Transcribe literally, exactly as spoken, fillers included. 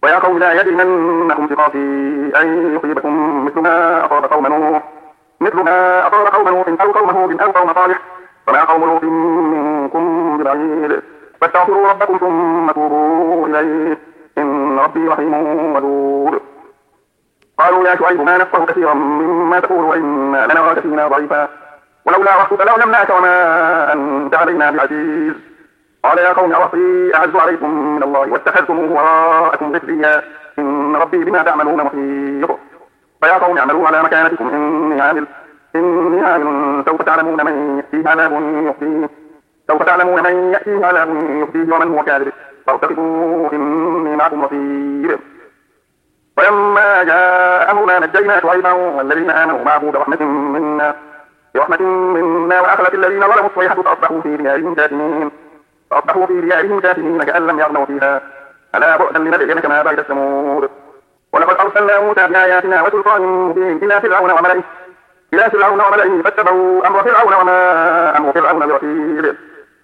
ويا قوم لا يجرمنكم شقاقي أن يصيبكم مثل ما أصاب قوم نوح مثل ما أصاب قوم نوح أو قوم هود أو قوم صالح وما قوم لوط منكم ببعيد فاستغفروا ربكم ثم توبوا إليه إن ربي رحيم ودود. قالوا يا شعيب ما نفقه كثيرا مما تقول وإنا لنراك فينا ضعيفا ولولا رحمتك لعلمناك وما أنت علينا بعزيز. قال يا قوم أرهطي أعز عليكم من الله واتخذتموه وراءكم ظهريا إن ربي بما تعملون محيط. فيا قوم اعملوا على مكانتكم إني عامل إني عامل سوف تعلمون من يأتيه عذاب يخزيه سوف تعلمون من يأتيه عذاب يخزيه ومن هو كاذب فارتقبوا إني معكم رقيب. ولما جاء أمرنا نجينا شعيبا والذين آمنوا معه برحمة منا برحمة منا وأخذت الذين ظلموا الصيحة فأصبحوا في ديارهم جاثمين فأصبحوا في ديارهم جاثمين كأن لم يغنوا فيها ألا بعدا لمدين كما بعد ثمود. ولقد أرسلنا موسى بآياتنا وسلطان مبين إلى فرعون وملئه إلى فرعون وملئه فاتبعوا أمر فرعون وما أمر فرعون برشيد.